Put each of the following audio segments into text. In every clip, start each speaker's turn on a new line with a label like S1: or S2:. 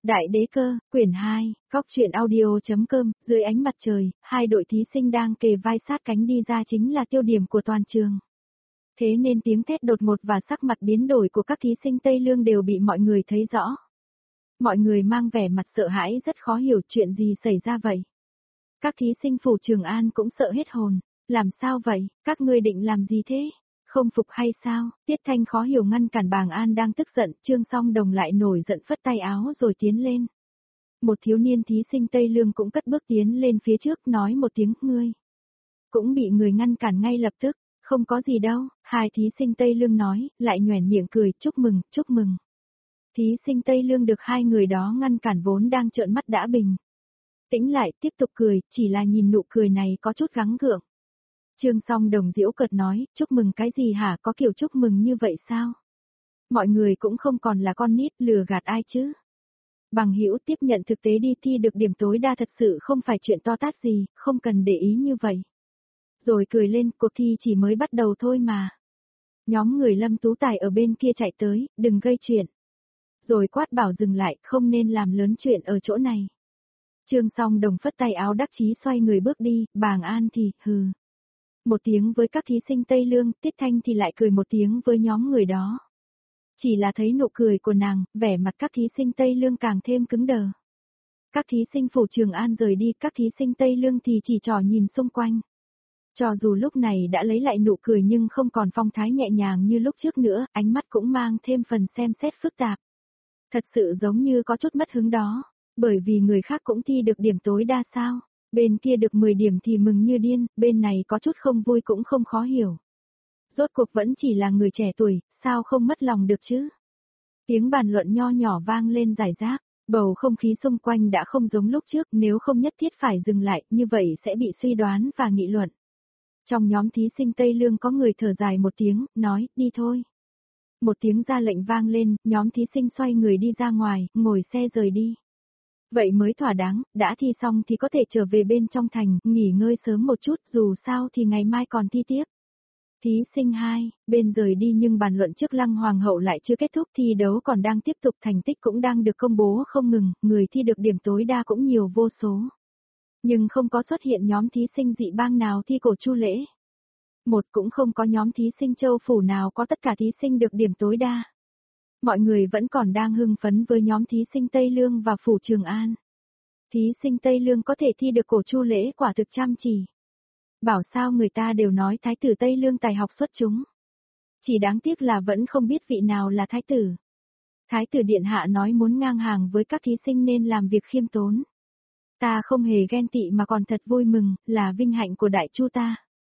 S1: Đại đế cơ, quyển 2, góc truyện audio.com, dưới ánh mặt trời, hai đội thí sinh đang kề vai sát cánh đi ra chính là tiêu điểm của toàn trường. Thế nên tiếng thét đột ngột và sắc mặt biến đổi của các thí sinh Tây Lương đều bị mọi người thấy rõ. Mọi người mang vẻ mặt sợ hãi rất khó hiểu chuyện gì xảy ra vậy. Các thí sinh Phủ Trường An cũng sợ hết hồn. Làm sao vậy, các ngươi định làm gì thế? Không phục hay sao? Tiết Thanh khó hiểu ngăn cản Bàng An đang tức giận, Trương Song Đồng lại nổi giận phất tay áo rồi tiến lên. Một thiếu niên thí sinh Tây Lương cũng cất bước tiến lên phía trước nói một tiếng ngươi. Cũng bị người ngăn cản ngay lập tức, không có gì đâu, hai thí sinh Tây Lương nói, lại nhoẻn miệng cười, chúc mừng, chúc mừng. Thí sinh Tây Lương được hai người đó ngăn cản vốn đang trợn mắt đã bình tĩnh lại tiếp tục cười, chỉ là nhìn nụ cười này có chút gắng gượng. Trương Song Đồng giễu cợt nói, chúc mừng cái gì hả, có kiểu chúc mừng như vậy sao? Mọi người cũng không còn là con nít lừa gạt ai chứ. Bằng hữu tiếp nhận thực tế đi, thi được điểm tối đa thật sự không phải chuyện to tát gì, không cần để ý như vậy. Rồi cười lên, cuộc thi chỉ mới bắt đầu thôi mà. Nhóm người Lâm Tú Tài ở bên kia chạy tới, đừng gây chuyện. Rồi quát bảo dừng lại, không nên làm lớn chuyện ở chỗ này. Trương Song Đồng phất tay áo đắc chí xoay người bước đi, Bàng An thì, hừ. Một tiếng với các thí sinh Tây Lương, Tiết Thanh thì lại cười một tiếng với nhóm người đó. Chỉ là thấy nụ cười của nàng, vẻ mặt các thí sinh Tây Lương càng thêm cứng đờ. Các thí sinh Phủ Trường An rời đi, các thí sinh Tây Lương thì chỉ trỏ nhìn xung quanh. Cho dù lúc này đã lấy lại nụ cười nhưng không còn phong thái nhẹ nhàng như lúc trước nữa, ánh mắt cũng mang thêm phần xem xét phức tạp. Thật sự giống như có chút mất hứng đó, bởi vì người khác cũng thi được điểm tối đa sao. Bên kia được 10 điểm thì mừng như điên, bên này có chút không vui cũng không khó hiểu. Rốt cuộc vẫn chỉ là người trẻ tuổi, sao không mất lòng được chứ? Tiếng bàn luận nho nhỏ vang lên rải rác, bầu không khí xung quanh đã không giống lúc trước, nếu không nhất thiết phải dừng lại, như vậy sẽ bị suy đoán và nghị luận. Trong nhóm thí sinh Tây Lương có người thở dài một tiếng, nói, đi thôi. Một tiếng ra lệnh vang lên, nhóm thí sinh xoay người đi ra ngoài, ngồi xe rời đi. Vậy mới thỏa đáng, đã thi xong thì có thể trở về bên trong thành, nghỉ ngơi sớm một chút, dù sao thì ngày mai còn thi tiếp. Thí sinh 2, bên rời đi nhưng bàn luận trước Lăng Hoàng hậu lại chưa kết thúc, thi đấu còn đang tiếp tục, thành tích cũng đang được công bố không ngừng, người thi được điểm tối đa cũng nhiều vô số. Nhưng không có xuất hiện nhóm thí sinh dị bang nào thi cổ Chu Lễ. Một cũng không có nhóm thí sinh Châu Phủ nào có tất cả thí sinh được điểm tối đa. Mọi người vẫn còn đang hưng phấn với nhóm thí sinh Tây Lương và Phủ Trường An. Thí sinh Tây Lương có thể thi được cổ Chu Lễ quả thực chăm chỉ. Bảo sao người ta đều nói thái tử Tây Lương tài học xuất chúng. Chỉ đáng tiếc là vẫn không biết vị nào là thái tử. Thái tử điện hạ nói muốn ngang hàng với các thí sinh nên làm việc khiêm tốn. Ta không hề ghen tị mà còn thật vui mừng, là vinh hạnh của đại chu ta.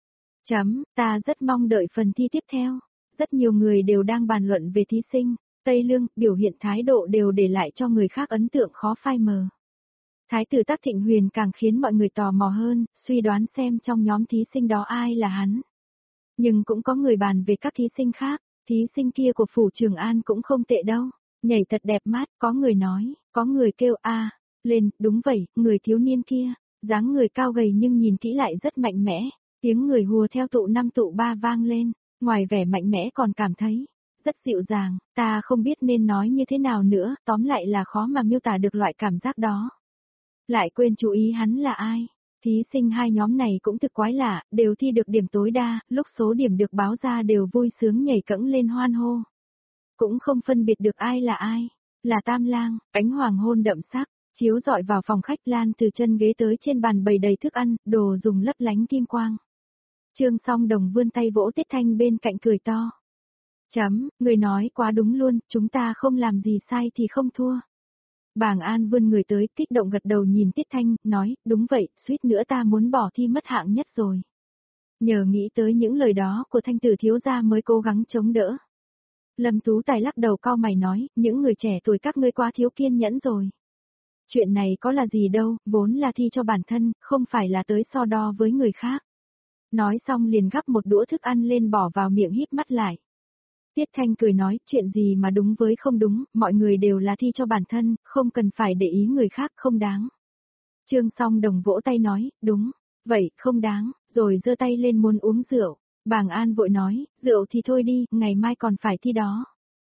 S1: Ta rất mong đợi phần thi tiếp theo. Rất nhiều người đều đang bàn luận về thí sinh Tây Lương, biểu hiện thái độ đều để lại cho người khác ấn tượng khó phai mờ. Thái tử Tắc Thịnh Huyền càng khiến mọi người tò mò hơn, suy đoán xem trong nhóm thí sinh đó ai là hắn. Nhưng cũng có người bàn về các thí sinh khác, thí sinh kia của Phủ Trường An cũng không tệ đâu, nhảy thật đẹp mắt, có người nói, có người kêu a lên, đúng vậy, người thiếu niên kia, dáng người cao gầy nhưng nhìn kỹ lại rất mạnh mẽ, tiếng người hùa theo tụ 5 tụ 3 vang lên, ngoài vẻ mạnh mẽ còn cảm thấy rất dịu dàng, ta không biết nên nói như thế nào nữa, tóm lại là khó mà miêu tả được loại cảm giác đó. Lại quên chú ý hắn là ai. Thí sinh hai nhóm này cũng thực quái lạ, đều thi được điểm tối đa, lúc số điểm được báo ra đều vui sướng nhảy cẫng lên hoan hô. Cũng không phân biệt được ai là ai. Là Tam Lang, ánh hoàng hôn đậm sắc, chiếu rọi vào phòng khách, lan từ chân ghế tới trên bàn bày đầy thức ăn, đồ dùng lấp lánh kim quang. Trương Song Đồng vươn tay vỗ Tiết Thanh bên cạnh cười to. Người nói quá đúng luôn, chúng ta không làm gì sai thì không thua. Bàng An vươn người tới, kích động gật đầu nhìn Tiết Thanh, nói, đúng vậy, suýt nữa ta muốn bỏ thi mất hạng nhất rồi. Nhờ nghĩ tới những lời đó của Thanh tử thiếu gia mới cố gắng chống đỡ. Lâm Tú Tài lắc đầu cau mày nói, những người trẻ tuổi các ngươi quá thiếu kiên nhẫn rồi. Chuyện này có là gì đâu, vốn là thi cho bản thân, không phải là tới so đo với người khác. Nói xong liền gắp một đũa thức ăn lên bỏ vào miệng híp mắt lại. Tiết Thanh cười nói, chuyện gì mà đúng với không đúng, mọi người đều là thi cho bản thân, không cần phải để ý người khác, không đáng. Trương Song Đồng vỗ tay nói, đúng, vậy, không đáng, rồi giơ tay lên muốn uống rượu. Bàng An vội nói, rượu thì thôi đi, ngày mai còn phải thi đó.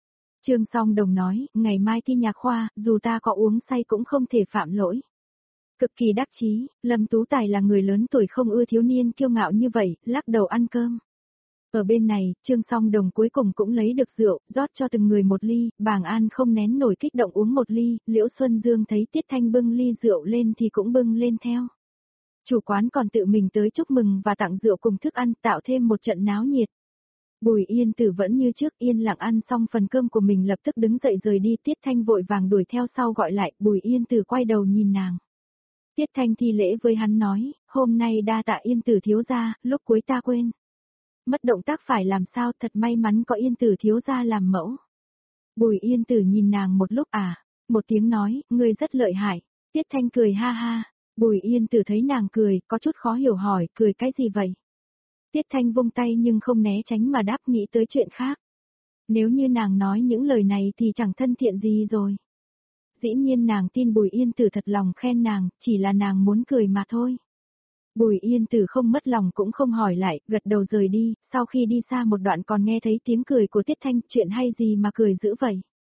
S1: Trương Song Đồng nói, ngày mai thi nhà khoa, dù ta có uống say cũng không thể phạm lỗi. Cực kỳ đắc chí, Lâm Tú Tài là người lớn tuổi không ưa thiếu niên kiêu ngạo như vậy, lắc đầu ăn cơm. Ở bên này, Trương Song Đồng cuối cùng cũng lấy được rượu, rót cho từng người một ly, Bàng An không nén nổi kích động uống một ly, Liễu Xuân Dương thấy Tiết Thanh bưng ly rượu lên thì cũng bưng lên theo. Chủ quán còn tự mình tới chúc mừng và tặng rượu cùng thức ăn, tạo thêm một trận náo nhiệt. Bùi Yên Tử vẫn như trước yên lặng ăn xong phần cơm của mình lập tức đứng dậy rời đi, Tiết Thanh vội vàng đuổi theo sau gọi lại, Bùi Yên Tử quay đầu nhìn nàng. Tiết Thanh thi lễ với hắn nói, hôm nay đa tạ Yên Tử thiếu gia, lúc cuối ta quên. Mất động tác phải làm sao, thật may mắn có Yên Tử thiếu gia làm mẫu. Bùi Yên Tử nhìn nàng một lúc một tiếng nói, ngươi rất lợi hại. Tiết Thanh cười ha ha, Bùi Yên Tử thấy nàng cười, có chút khó hiểu hỏi, cười cái gì vậy? Tiết Thanh vung tay nhưng không né tránh mà đáp nghĩ tới chuyện khác. Nếu như nàng nói những lời này thì chẳng thân thiện gì rồi. Dĩ nhiên nàng tin Bùi Yên Tử thật lòng khen nàng, chỉ là nàng muốn cười mà thôi. Bùi Yên Tử không mất lòng cũng không hỏi lại, gật đầu rời đi, sau khi đi xa một đoạn còn nghe thấy tiếng cười của Tiết Thanh, chuyện hay gì mà cười dữ vậy.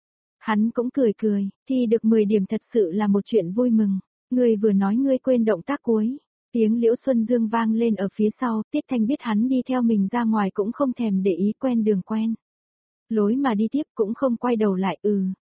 S1: Hắn cũng cười, thi được 10 điểm thật sự là một chuyện vui mừng, ngươi vừa nói ngươi quên động tác cuối. Tiếng Liễu Xuân Dương vang lên ở phía sau, Tiết Thanh biết hắn đi theo mình ra ngoài cũng không thèm để ý quen đường quen. Lối mà đi tiếp cũng không quay đầu lại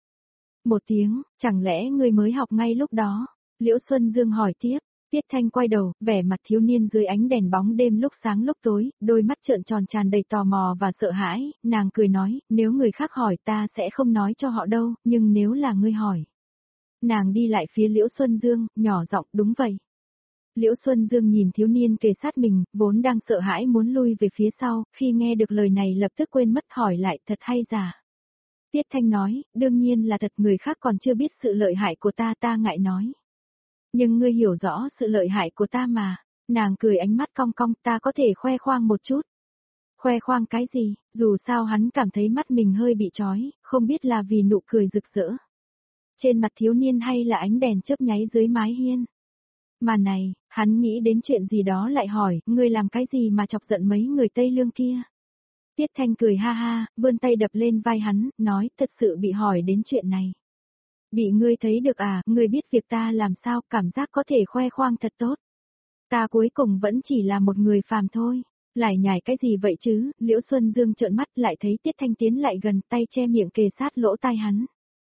S1: Một tiếng, chẳng lẽ ngươi mới học ngay lúc đó? Liễu Xuân Dương hỏi tiếp, Tiết Thanh quay đầu, vẻ mặt thiếu niên dưới ánh đèn bóng đêm lúc sáng lúc tối, đôi mắt trợn tròn tràn đầy tò mò và sợ hãi, nàng cười nói, nếu người khác hỏi ta sẽ không nói cho họ đâu, nhưng nếu là ngươi hỏi. Nàng đi lại phía Liễu Xuân Dương, nhỏ giọng, đúng vậy. Liễu Xuân Dương nhìn thiếu niên kề sát mình, vốn đang sợ hãi muốn lui về phía sau, khi nghe được lời này lập tức quên mất hỏi lại, thật hay giả? Tiết Thanh nói, đương nhiên là thật, người khác còn chưa biết sự lợi hại của ta ngại nói. Nhưng ngươi hiểu rõ sự lợi hại của ta mà. Nàng cười ánh mắt cong cong, ta có thể khoe khoang một chút. Khoe khoang cái gì, dù sao hắn cảm thấy mắt mình hơi bị chói, không biết là vì nụ cười rực rỡ trên mặt thiếu niên hay là ánh đèn chớp nháy dưới mái hiên. Mà này, hắn nghĩ đến chuyện gì đó lại hỏi, ngươi làm cái gì mà chọc giận mấy người Tây Lương kia? Tiết Thanh cười ha ha, vươn tay đập lên vai hắn, nói, thật sự bị hỏi đến chuyện này. Bị ngươi thấy được ngươi biết việc ta làm sao, cảm giác có thể khoe khoang thật tốt. Ta cuối cùng vẫn chỉ là một người phàm thôi. Lại nhảy cái gì vậy chứ? Liễu Xuân Dương trợn mắt lại thấy Tiết Thanh tiến lại gần, tay che miệng kề sát lỗ tai hắn.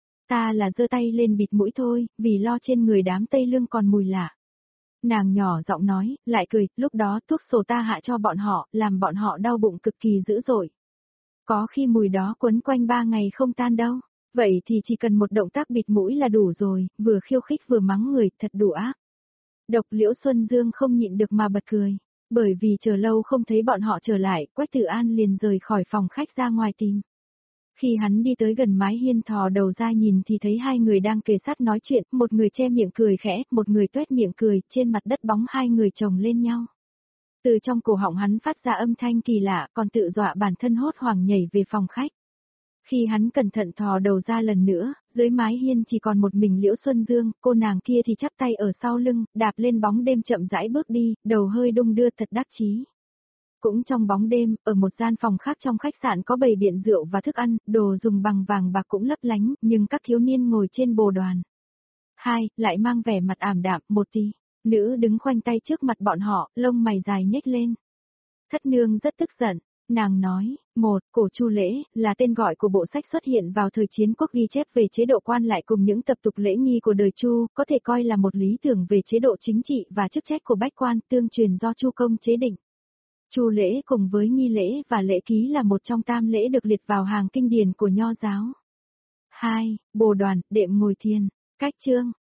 S1: Ta là giơ tay lên bịt mũi thôi, vì lo trên người đám Tây Lương còn mùi lạ. Nàng nhỏ giọng nói, lại cười, lúc đó thuốc sổ ta hạ cho bọn họ, làm bọn họ đau bụng cực kỳ dữ dội. Có khi mùi đó quấn quanh 3 ngày không tan đâu. Vậy thì chỉ cần một động tác bịt mũi là đủ rồi, vừa khiêu khích vừa mắng người, thật đủ ác. Độc Liễu Xuân Dương không nhịn được mà bật cười. Bởi vì chờ lâu không thấy bọn họ trở lại, Quách Tử An liền rời khỏi phòng khách ra ngoài tìm. Khi hắn đi tới gần mái hiên thò đầu ra nhìn thì thấy hai người đang kề sát nói chuyện, một người che miệng cười khẽ, một người tuét miệng cười, trên mặt đất bóng hai người chồng lên nhau. Từ trong cổ họng hắn phát ra âm thanh kỳ lạ, còn tự dọa bản thân hốt hoảng nhảy về phòng khách. Khi hắn cẩn thận thò đầu ra lần nữa, dưới mái hiên chỉ còn một mình Liễu Xuân Dương, cô nàng kia thì chắp tay ở sau lưng, đạp lên bóng đêm chậm rãi bước đi, đầu hơi đung đưa thật đắc chí. Cũng trong bóng đêm, ở một gian phòng khác trong khách sạn có bày biện rượu và thức ăn, đồ dùng bằng vàng bạc cũng lấp lánh, nhưng các thiếu niên ngồi trên bồ đoàn. Hai, lại mang vẻ mặt ảm đạm, một tí. Nữ đứng khoanh tay trước mặt bọn họ, lông mày dài nhếch lên. Thất nương rất tức giận. Nàng nói, một, cổ Chu lễ, là tên gọi của bộ sách xuất hiện vào thời chiến quốc ghi chép về chế độ quan lại cùng những tập tục lễ nghi của đời Chu, có thể coi là một lý tưởng về chế độ chính trị và chức trách của bách quan tương truyền do Chu Công chế định. Chu lễ cùng với nghi lễ và lễ ký là một trong tam lễ được liệt vào hàng kinh điển của Nho giáo. 2. Bồ đoàn, đệm ngồi thiền. Cách chương